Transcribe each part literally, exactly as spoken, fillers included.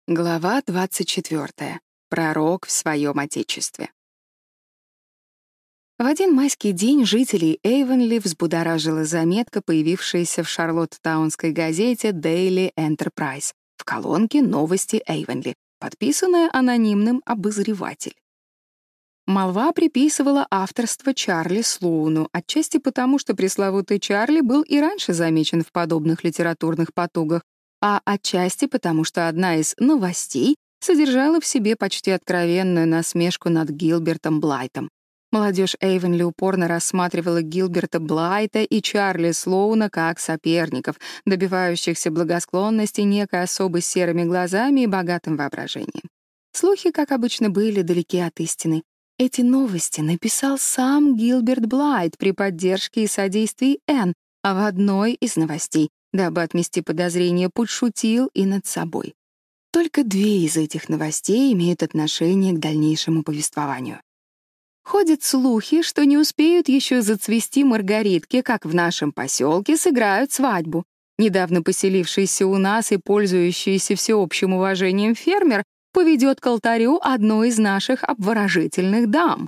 Глава двадцать четвёртая. Пророк в своем отечестве. В один майский день жителей Эйвенли взбудоражила заметка, появившаяся в шарлоттаунской газете Daily Enterprise в колонке «Новости Эйвенли», подписанная анонимным обозреватель. Молва приписывала авторство Чарли Слоуну, отчасти потому, что пресловутый Чарли был и раньше замечен в подобных литературных потугах, а отчасти потому, что одна из новостей содержала в себе почти откровенную насмешку над Гилбертом Блайтом. Молодежь Эйвенли упорно рассматривала Гилберта Блайта и Чарли Слоуна как соперников, добивающихся благосклонности некой особы с серыми глазами и богатым воображением. Слухи, как обычно, были далеки от истины. Эти новости написал сам Гилберт Блайт при поддержке и содействии Энн, а в одной из новостей, дабы отмести подозрения, подшутил и над собой. Только две из этих новостей имеют отношение к дальнейшему повествованию. Ходят слухи, что не успеют еще зацвести маргаритки, как в нашем поселке сыграют свадьбу. Недавно поселившийся у нас и пользующийся всеобщим уважением фермер поведет к алтарю одну из наших обворожительных дам.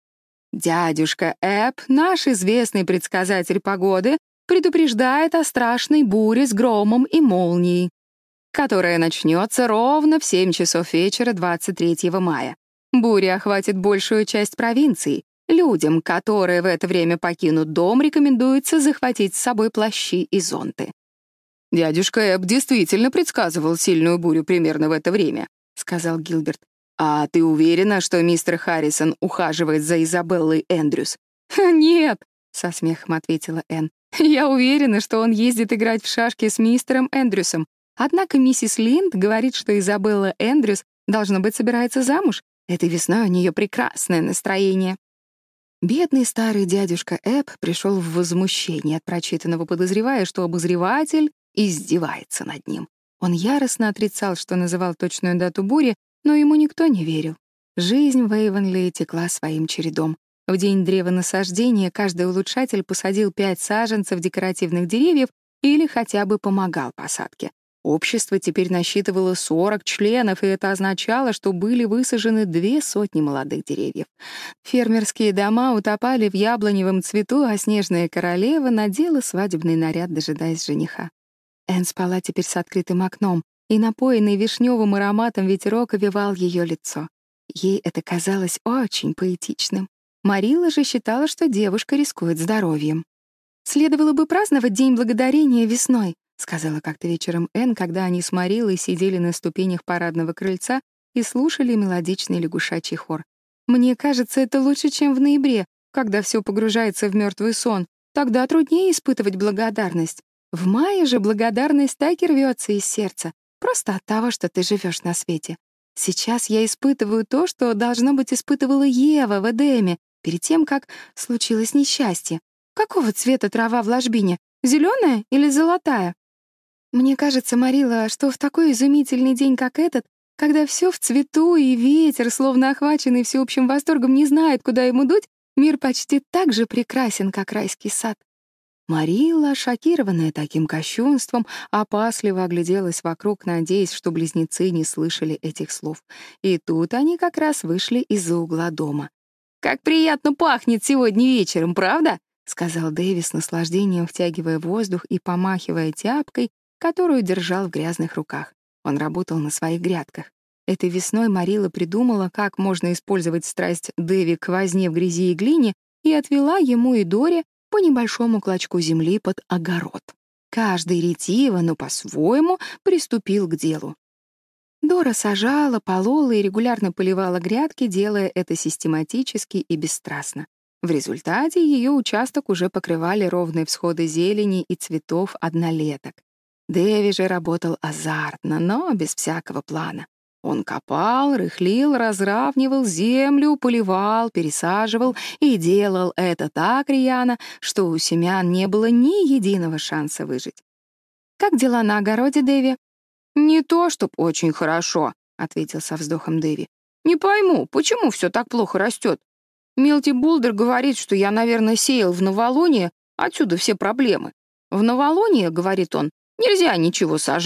Дядюшка Эб, наш известный предсказатель погоды, предупреждает о страшной буре с громом и молнией, которая начнется ровно в семь часов вечера двадцать третьего мая. Буря охватит большую часть провинции. Людям, которые в это время покинут дом, рекомендуется захватить с собой плащи и зонты. «Дядюшка Эб действительно предсказывал сильную бурю примерно в это время», — сказал Гилберт. «А ты уверена, что мистер Харрисон ухаживает за Изабеллой Эндрюс?» «Нет», — со смехом ответила Энн. «Я уверена, что он ездит играть в шашки с мистером Эндрюсом. Однако миссис Линд говорит, что Изабелла Эндрюс, должно быть, собирается замуж. Этой весной у нее прекрасное настроение». Бедный старый дядюшка Эб пришел в возмущение от прочитанного, подозревая, что обозреватель издевается над ним. Он яростно отрицал, что называл точную дату бури, но ему никто не верил. Жизнь в Эйвенли текла своим чередом. В день древонасаждения каждый улучшатель посадил пять саженцев декоративных деревьев или хотя бы помогал посадке. Общество теперь насчитывало сорок членов, и это означало, что были высажены две сотни молодых деревьев. Фермерские дома утопали в яблоневом цвету, а снежная королева надела свадебный наряд, дожидаясь жениха. Энн спала теперь с открытым окном, и напоенный вишневым ароматом ветерок овевал ее лицо. Ей это казалось очень поэтичным. Марила же считала, что девушка рискует здоровьем. «Следовало бы праздновать День Благодарения весной», — сказала как-то вечером Энн, когда они с Марилой сидели на ступенях парадного крыльца и слушали мелодичный лягушачий хор. «Мне кажется, это лучше, чем в ноябре, когда все погружается в мертвый сон. Тогда труднее испытывать благодарность. В мае же благодарность так и рвется из сердца, просто от того, что ты живешь на свете. Сейчас я испытываю то, что, должно быть, испытывала Ева в Эдеме, перед тем, как случилось несчастье. Какого цвета трава в ложбине? Зеленая или золотая? Мне кажется, Марила, что в такой изумительный день, как этот, когда все в цвету и ветер, словно охваченный всеобщим восторгом, не знает, куда ему дуть, мир почти так же прекрасен, как райский сад». Марила, шокированная таким кощунством, опасливо огляделась вокруг, надеясь, что близнецы не слышали этих слов. И тут они как раз вышли из-за угла дома. «Как приятно пахнет сегодня вечером, правда?» — сказал Дэви с наслаждением, втягивая воздух и помахивая тяпкой, которую держал в грязных руках. Он работал на своих грядках. Этой весной Марила придумала, как можно использовать страсть Дэви к возне в грязи и глине, и отвела ему и Доре по небольшому клочку земли под огород. Каждый ретиво, но по-своему, приступил к делу. Дора сажала, полола и регулярно поливала грядки, делая это систематически и бесстрастно. В результате ее участок уже покрывали ровные всходы зелени и цветов однолеток. Дэви же работал азартно, но без всякого плана. Он копал, рыхлил, разравнивал землю, поливал, пересаживал и делал это так рьяно, что у семян не было ни единого шанса выжить. «Как дела на огороде, Дэви?» «Не то, чтоб очень хорошо», — ответил со вздохом Дэви. «Не пойму, почему все так плохо растет? Милти Булдер говорит, что я, наверное, сеял в новолуние, отсюда все проблемы. В новолуние, — говорит он, — нельзя ничего сажать,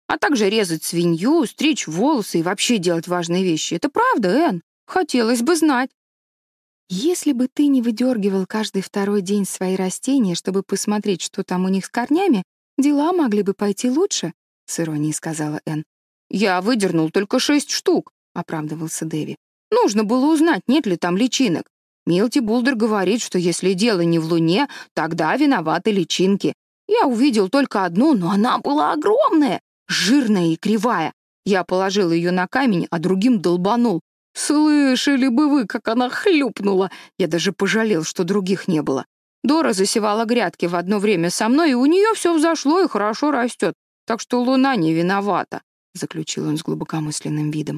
а также резать свинью, стричь волосы и вообще делать важные вещи. Это правда, Энн? Хотелось бы знать». «Если бы ты не выдергивал каждый второй день свои растения, чтобы посмотреть, что там у них с корнями, дела могли бы пойти лучше», — с иронией сказала Энн. «Я выдернул только шесть штук», — оправдывался Дэви. «Нужно было узнать, нет ли там личинок. Милти Булдер говорит, что если дело не в луне, тогда виноваты личинки. Я увидел только одну, но она была огромная, жирная и кривая. Я положил ее на камень, а другим долбанул. Слышали бы вы, как она хлюпнула. Я даже пожалел, что других не было. Дора засевала грядки в одно время со мной, и у нее все взошло и хорошо растет. Так что луна не виновата», — заключил он с глубокомысленным видом.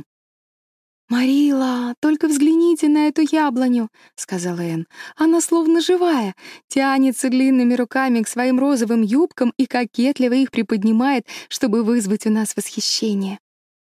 «Марила, только взгляните на эту яблоню», — сказала Энн. «Она словно живая, тянется длинными руками к своим розовым юбкам и кокетливо их приподнимает, чтобы вызвать у нас восхищение».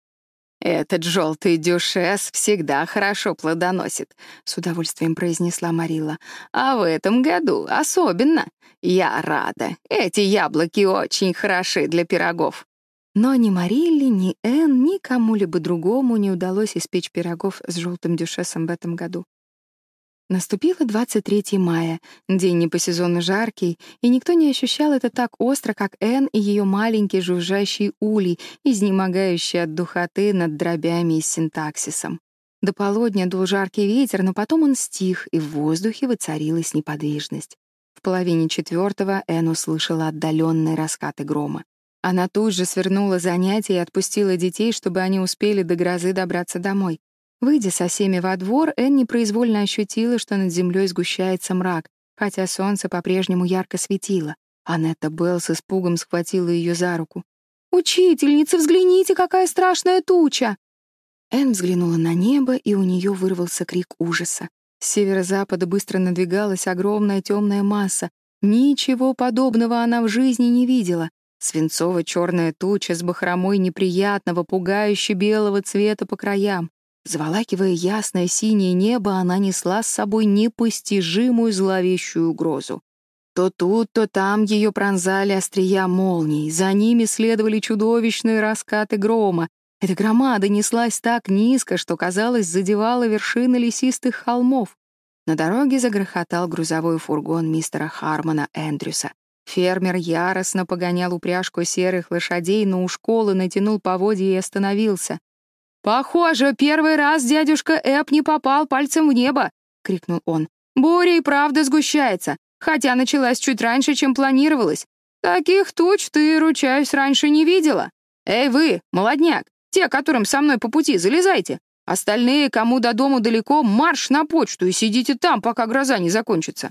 «Этот желтый дюшес всегда хорошо плодоносит», — с удовольствием произнесла Марила. «А в этом году особенно. Я рада. Эти яблоки очень хороши для пирогов». Но ни Марилле, ни Энн, ни кому-либо другому не удалось испечь пирогов с желтым дюшесом в этом году. Наступило двадцать третьего мая, день не по сезону жаркий, и никто не ощущал это так остро, как Энн и ее маленький жужжащий улей, изнемогающий от духоты над дробями и синтаксисом. До полудня дул жаркий ветер, но потом он стих, и в воздухе воцарилась неподвижность. В половине четвертого Энн услышала отдаленные раскаты грома. Она тут же свернула занятия и отпустила детей, чтобы они успели до грозы добраться домой. Выйдя со всеми во двор, Энн непроизвольно ощутила, что над землей сгущается мрак, хотя солнце по-прежнему ярко светило. Аннетта Белл с испугом схватила ее за руку. «Учительница, взгляните, какая страшная туча!» Энн взглянула на небо, и у нее вырвался крик ужаса. С северо-запада быстро надвигалась огромная темная масса. Ничего подобного она в жизни не видела. Свинцово-черная туча с бахромой неприятного, пугающе белого цвета по краям. Заволакивая ясное синее небо, она несла с собой непостижимую зловещую угрозу. То тут, то там ее пронзали острия молний, за ними следовали чудовищные раскаты грома. Эта громада неслась так низко, что, казалось, задевала вершины лесистых холмов. На дороге загрохотал грузовой фургон мистера Хармона Эндрюса. Фермер яростно погонял упряжку серых лошадей, но у школы натянул поводья и остановился. «Похоже, первый раз дядюшка Эп не попал пальцем в небо!» — крикнул он. «Буря и правда сгущается, хотя началась чуть раньше, чем планировалось. Таких туч ты, ручаюсь, раньше не видела. Эй вы, молодняк, те, которым со мной по пути, залезайте. Остальные, кому до дому далеко, марш на почту и сидите там, пока гроза не закончится».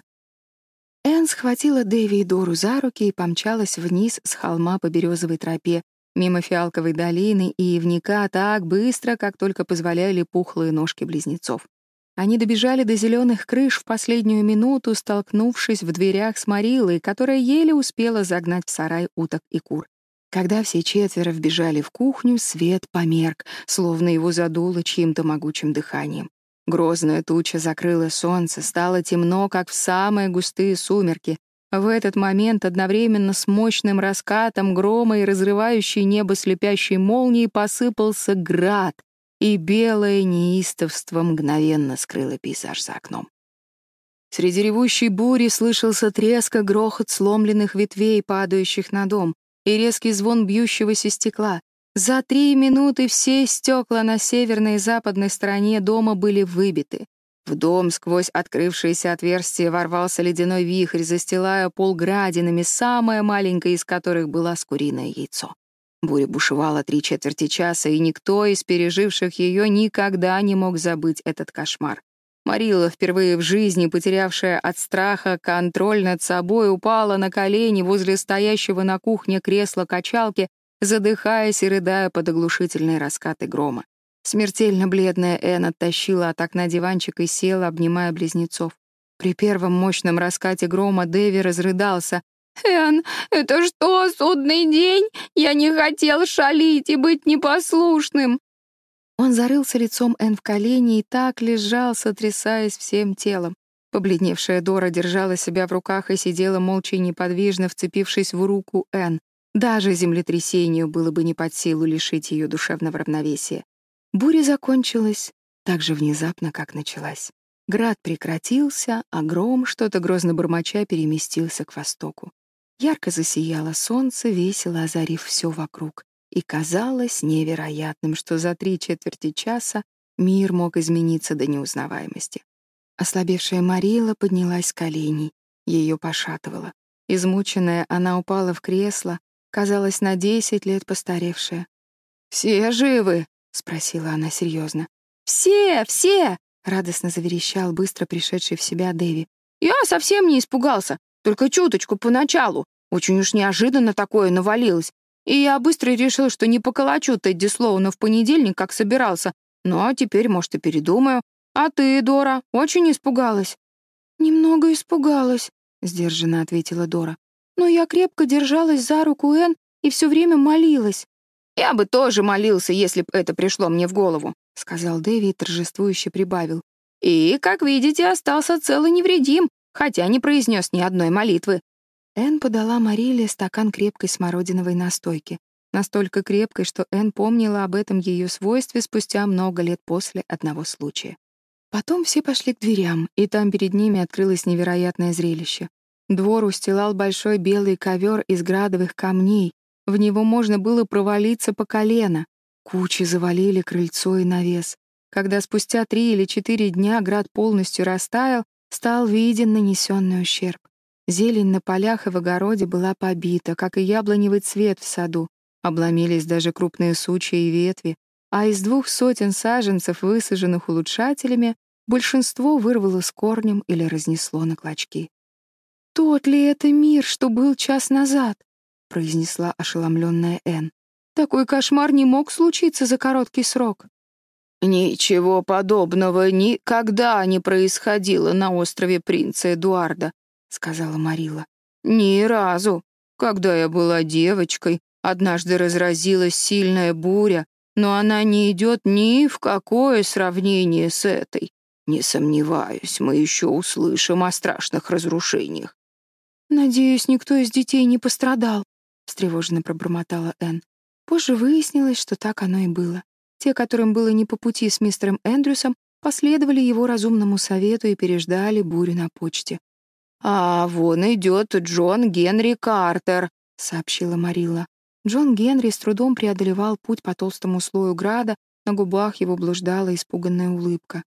Энн схватила Дэви и Дору за руки и помчалась вниз с холма по березовой тропе, мимо фиалковой долины и ивника так быстро, как только позволяли пухлые ножки близнецов. Они добежали до зеленых крыш в последнюю минуту, столкнувшись в дверях с Марилой, которая еле успела загнать в сарай уток и кур. Когда все четверо вбежали в кухню, свет померк, словно его задуло чьим-то могучим дыханием. Грозная туча закрыла солнце, стало темно, как в самые густые сумерки. В этот момент одновременно с мощным раскатом грома и разрывающей небо слепящей молнией посыпался град, и белое неистовство мгновенно скрыло пейзаж за окном. Среди ревущей бури слышался треск и грохот сломленных ветвей, падающих на дом, и резкий звон бьющегося стекла. За три минуты все стекла на северной и западной стороне дома были выбиты. В дом сквозь открывшееся отверстие ворвался ледяной вихрь, застилая пол градинами, самое маленькое из которых было с куриное яйцо. Буря бушевала три четверти часа, и никто из переживших ее никогда не мог забыть этот кошмар. Марила, впервые в жизни потерявшая от страха контроль над собой, упала на колени возле стоящего на кухне кресла-качалки, задыхаясь и рыдая под оглушительные раскаты грома. Смертельно бледная Энн оттащила от окна диванчик и села, обнимая близнецов. При первом мощном раскате грома Дэви разрыдался. «Энн, это что, судный день? Я не хотел шалить и быть непослушным!» Он зарылся лицом Энн в колени и так лежал, сотрясаясь всем телом. Побледневшая Дора держала себя в руках и сидела молча и неподвижно, вцепившись в руку Энн. Даже землетрясению было бы не под силу лишить ее душевного равновесия. Буря закончилась так же внезапно, как началась. Град прекратился, а гром, что-то грозно бормоча, переместился к востоку. Ярко засияло солнце, весело озарив все вокруг, и казалось невероятным, что за три четверти часа мир мог измениться до неузнаваемости. Ослабевшая Марила поднялась с коленей, ее пошатывало. Измученная, она упала в кресло, казалось, на десять лет постаревшая. «Все живы?» — спросила она серьезно. «Все, все!» — радостно заверещал быстро пришедший в себя Дэви. «Я совсем не испугался, только чуточку поначалу. Очень уж неожиданно такое навалилось. И я быстро решил, что не поколочу Тедди Слоуна в понедельник, как собирался. Ну, а теперь, может, и передумаю. А ты, Дора, очень испугалась?» «Немного испугалась», — сдержанно ответила Дора. «Но я крепко держалась за руку Энн и все время молилась». «Я бы тоже молился, если б это пришло мне в голову», — сказал Дэви и торжествующе прибавил. «И, как видите, остался цел и невредим, хотя не произнес ни одной молитвы». Энн подала Мариле стакан крепкой смородиновой настойки. Настолько крепкой, что Энн помнила об этом ее свойстве спустя много лет после одного случая. Потом все пошли к дверям, и там перед ними открылось невероятное зрелище. Двор устилал большой белый ковер из градовых камней. В него можно было провалиться по колено. Кучи завалили крыльцо и навес. Когда спустя три или четыре дня град полностью растаял, стал виден нанесенный ущерб. Зелень на полях и в огороде была побита, как и яблоневый цвет в саду. Обломились даже крупные сучья и ветви, а из двух сотен саженцев, высаженных улучшателями, большинство вырвало с корнем или разнесло на клочки. «Тот ли это мир, что был час назад?» — произнесла ошеломленная Энн. «Такой кошмар не мог случиться за короткий срок». «Ничего подобного никогда не происходило на острове принца Эдуарда», — сказала Марила. «Ни разу. Когда я была девочкой, однажды разразилась сильная буря, но она не идет ни в какое сравнение с этой. Не сомневаюсь, мы еще услышим о страшных разрушениях». «Надеюсь, никто из детей не пострадал», — встревоженно пробормотала Энн. Позже выяснилось, что так оно и было. Те, которым было не по пути с мистером Эндрюсом, последовали его разумному совету и переждали бурю на почте. «А вон идет Джон Генри Картер», — сообщила Марилла. Джон Генри с трудом преодолевал путь по толстому слою града, на губах его блуждала испуганная улыбка.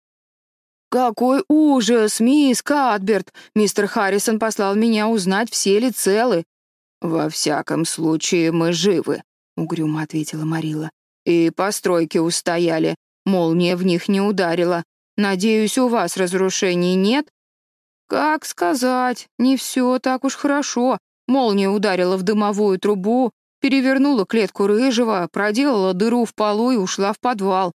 «Какой ужас, мисс Катберт! Мистер Харрисон послал меня узнать, все ли целы». «Во всяком случае, мы живы», — угрюмо ответила Марилла. «И постройки устояли, молния в них не ударила. Надеюсь, у вас разрушений нет?» «Как сказать, не все так уж хорошо. Молния ударила в дымовую трубу, перевернула клетку Рыжего, проделала дыру в полу и ушла в подвал».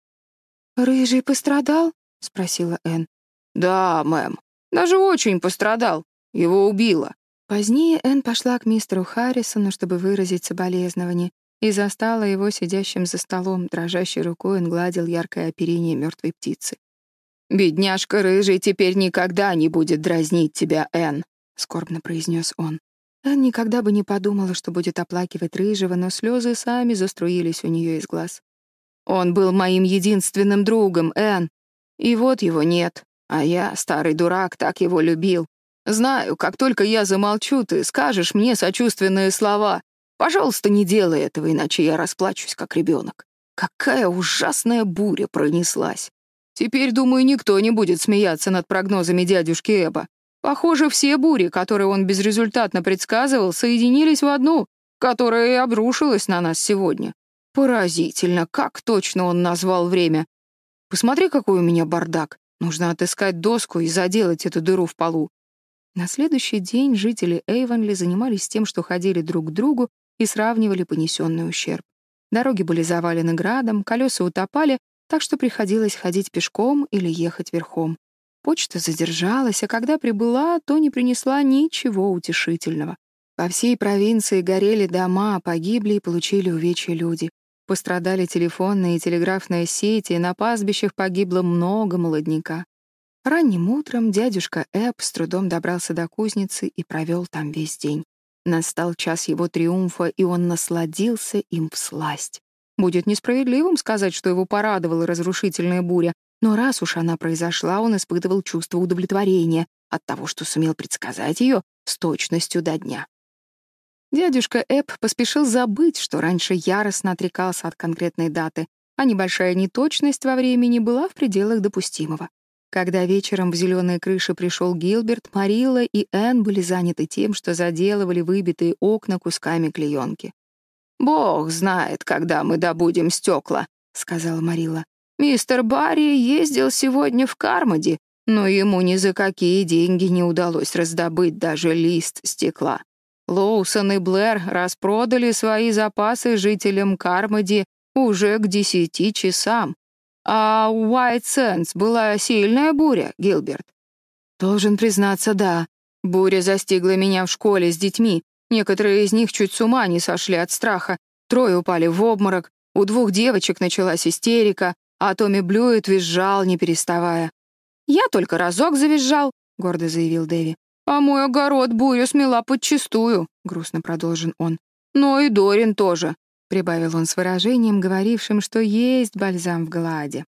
«Рыжий пострадал?» — спросила Энн. «Да, мэм. Даже очень пострадал. Его убило». Позднее Энн пошла к мистеру Харрисону, чтобы выразить соболезнование, и застала его сидящим за столом. Дрожащей рукой он гладил яркое оперение мертвой птицы. «Бедняжка Рыжий теперь никогда не будет дразнить тебя, Энн», — скорбно произнес он. Энн никогда бы не подумала, что будет оплакивать Рыжего, но слезы сами заструились у нее из глаз. «Он был моим единственным другом, Энн. И вот его нет, а я, старый дурак, так его любил. Знаю, как только я замолчу, ты скажешь мне сочувственные слова. Пожалуйста, не делай этого, иначе я расплачусь, как ребенок. Какая ужасная буря пронеслась. Теперь, думаю, никто не будет смеяться над прогнозами дядюшки Эба. Похоже, все бури, которые он безрезультатно предсказывал, соединились в одну, которая и обрушилась на нас сегодня. Поразительно, как точно он назвал время. Посмотри, какой у меня бардак. Нужно отыскать доску и заделать эту дыру в полу». На следующий день жители Эйвонли занимались тем, что ходили друг к другу и сравнивали понесенный ущерб. Дороги были завалены градом, колеса утопали, так что приходилось ходить пешком или ехать верхом. Почта задержалась, а когда прибыла, то не принесла ничего утешительного. По всей провинции горели дома, погибли и получили увечья люди. Пострадали телефонные и телеграфные сети, и на пастбищах погибло много молодняка. Ранним утром дядюшка Эб с трудом добрался до кузницы и провел там весь день. Настал час его триумфа, и он насладился им всласть. Будет несправедливым сказать, что его порадовала разрушительная буря, но раз уж она произошла, он испытывал чувство удовлетворения от того, что сумел предсказать ее с точностью до дня. Дядюшка Эб поспешил забыть, что раньше яростно отрекался от конкретной даты, а небольшая неточность во времени была в пределах допустимого. Когда вечером в зеленые крыши пришел Гилберт, Марилла и Энн были заняты тем, что заделывали выбитые окна кусками клеенки. «Бог знает, когда мы добудем стекла», — сказала Марилла. «Мистер Барри ездил сегодня в Кармоди, но ему ни за какие деньги не удалось раздобыть даже лист стекла. Лоусон и Блэр распродали свои запасы жителям Кармоди уже к десяти часам. А у Уайт Сэндс была сильная буря, Гилберт?» «Должен признаться, да. Буря застигла меня в школе с детьми. Некоторые из них чуть с ума не сошли от страха. Трое упали в обморок, у двух девочек началась истерика, а Томми Блюет визжал, не переставая. «Я только разок завизжал», — гордо заявил Дэви. «А мой огород буря смела подчистую», — грустно продолжил он. «Но и Дорин тоже», — прибавил он с выражением, говорившим, что есть бальзам в Галааде.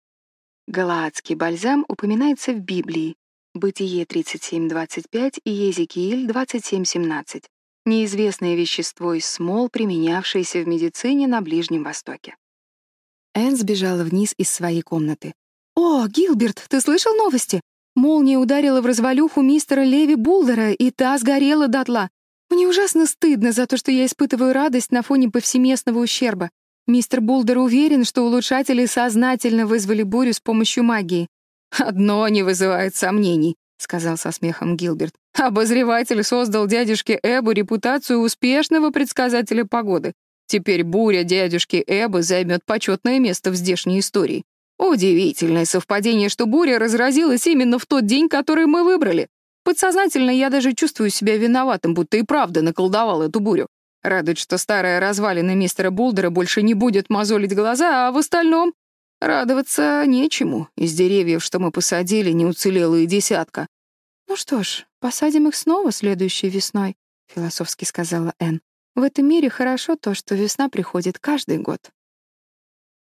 Галаадский бальзам упоминается в Библии. Бытие тридцать семь двадцать пять и Езекииль двадцать семь семнадцать. Неизвестное вещество из смол, применявшееся в медицине на Ближнем Востоке. Энн сбежала вниз из своей комнаты. «О, Гилберт, ты слышал новости? Молния ударила в развалюху мистера Леви Булдера, и та сгорела дотла. Мне ужасно стыдно за то, что я испытываю радость на фоне повсеместного ущерба. Мистер Булдер уверен, что улучшатели сознательно вызвали бурю с помощью магии». «Одно не вызывает сомнений», — сказал со смехом Гилберт. «Обозреватель создал дядюшке Эбу репутацию успешного предсказателя погоды. Теперь буря дядюшки Эба займет почетное место в здешней истории. Удивительное совпадение, что буря разразилась именно в тот день, который мы выбрали. Подсознательно я даже чувствую себя виноватым, будто и правда наколдовал эту бурю. Радует, что старая развалина мистера Булдера больше не будет мозолить глаза, а в остальном радоваться нечему. Из деревьев, что мы посадили, не уцелело и десятка». «Ну что ж, посадим их снова следующей весной», — философски сказала Энн. «В этом мире хорошо то, что весна приходит каждый год».